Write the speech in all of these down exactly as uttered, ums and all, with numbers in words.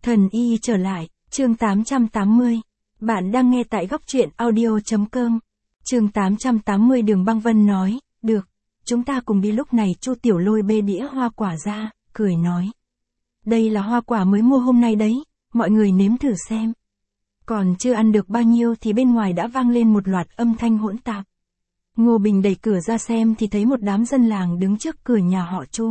Thần y trở lại, chương tám trăm tám mươi. Bạn đang nghe tại góc truyện audio chấm com. Chương tám trăm tám mươi Đường Băng Vân nói, được, chúng ta cùng đi. Lúc này Chu Tiểu Lôi bê đĩa hoa quả ra, cười nói. Đây là hoa quả mới mua hôm nay đấy, mọi người nếm thử xem. Còn chưa ăn được bao nhiêu thì bên ngoài đã vang lên một loạt âm thanh hỗn tạp. Ngô Bình đẩy cửa ra xem thì thấy một đám dân làng đứng trước cửa nhà họ Chu.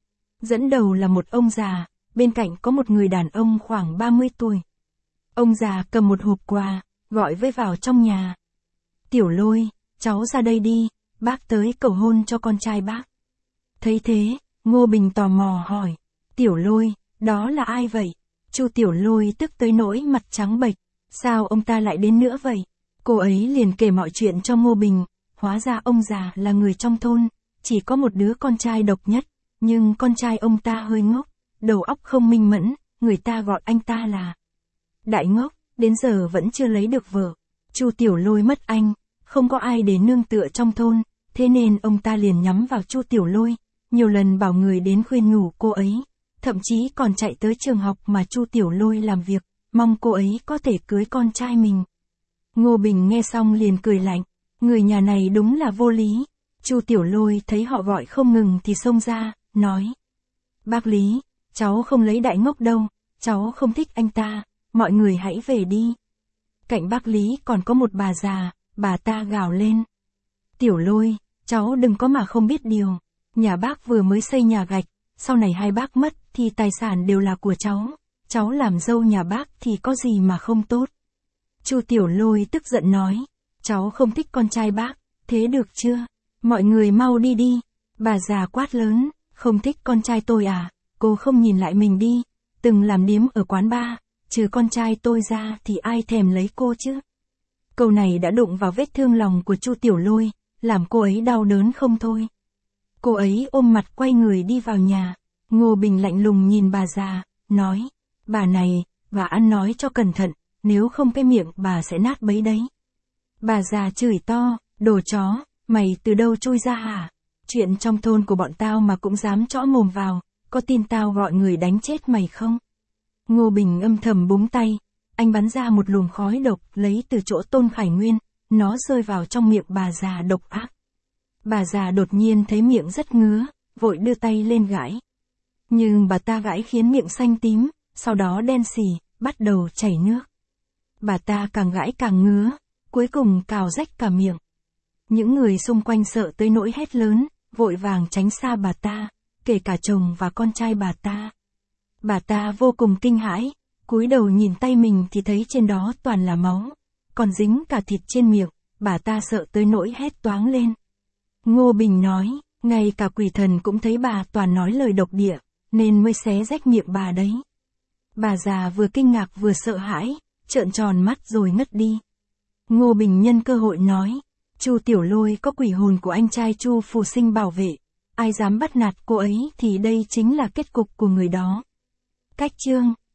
Dẫn đầu là một ông già, bên cạnh có một người đàn ông khoảng ba mươi tuổi. Ông già cầm một hộp quà, gọi với vào trong nhà. Tiểu Lôi, cháu ra đây đi, bác tới cầu hôn cho con trai bác. Thấy thế, Ngô Bình tò mò hỏi, Tiểu Lôi, đó là ai vậy? Chu Tiểu Lôi tức tới nỗi mặt trắng bệch, sao ông ta lại đến nữa vậy? Cô ấy liền kể mọi chuyện cho Ngô Bình, hóa ra ông già là người trong thôn, chỉ có một đứa con trai độc nhất, nhưng con trai ông ta hơi ngốc, đầu óc không minh mẫn, người ta gọi anh ta là Đại Ngốc, đến giờ vẫn chưa lấy được vợ. Chu Tiểu Lôi mất anh, không có ai để nương tựa trong thôn, thế nên ông ta liền nhắm vào Chu Tiểu Lôi, nhiều lần bảo người đến khuyên nhủ cô ấy, thậm chí còn chạy tới trường học mà Chu Tiểu Lôi làm việc, mong cô ấy có thể cưới con trai mình. Ngô Bình nghe xong liền cười lạnh, người nhà này đúng là vô lý. Chu Tiểu Lôi thấy họ gọi không ngừng thì xông ra, nói. Bác Lý, cháu không lấy Đại Ngốc đâu, cháu không thích anh ta, mọi người hãy về đi. Cạnh bác Lý còn có một bà già, bà ta gào lên. Tiểu Lôi, cháu đừng có mà không biết điều, nhà bác vừa mới xây nhà gạch, sau này hai bác mất thì tài sản đều là của cháu, cháu làm dâu nhà bác thì có gì mà không tốt. Chu Tiểu Lôi tức giận nói, cháu không thích con trai bác, thế được chưa? Mọi người mau đi đi. Bà già quát lớn, không thích con trai tôi à, cô không nhìn lại mình đi, từng làm điếm ở quán bar, trừ con trai tôi ra thì ai thèm lấy cô chứ? Câu này đã đụng vào vết thương lòng của Chu Tiểu Lôi, làm cô ấy đau đớn không thôi. Cô ấy ôm mặt quay người đi vào nhà. Ngô Bình lạnh lùng nhìn bà già, nói, bà này, bà ăn nói cho cẩn thận, nếu không cái miệng bà sẽ nát bấy đấy. Bà già chửi to, đồ chó, mày từ đâu chui ra hả? Chuyện trong thôn của bọn tao mà cũng dám chõ mồm vào, có tin tao gọi người đánh chết mày không? Ngô Bình âm thầm búng tay, anh bắn ra một luồng khói độc lấy từ chỗ Tôn Khải Nguyên, nó rơi vào trong miệng bà già độc ác. Bà già đột nhiên thấy miệng rất ngứa, vội đưa tay lên gãi. Nhưng bà ta gãi khiến miệng xanh tím, sau đó đen xì, bắt đầu chảy nước. Bà ta càng gãi càng ngứa, cuối cùng cào rách cả miệng. Những người xung quanh sợ tới nỗi hét lớn, vội vàng tránh xa bà ta, kể cả chồng và con trai bà ta. Bà ta vô cùng kinh hãi, cúi đầu nhìn tay mình thì thấy trên đó toàn là máu, còn dính cả thịt trên miệng, bà ta sợ tới nỗi hét toáng lên. Ngô Bình nói, ngay cả quỷ thần cũng thấy bà toàn nói lời độc địa, nên mới xé rách miệng bà đấy. Bà già vừa kinh ngạc vừa sợ hãi, trợn tròn mắt rồi ngất đi. Ngô Bình nhân cơ hội nói, Chu Tiểu Lôi có quỷ hồn của anh trai Chu Phù Sinh bảo vệ, ai dám bắt nạt cô ấy thì đây chính là kết cục của người đó. Cách chương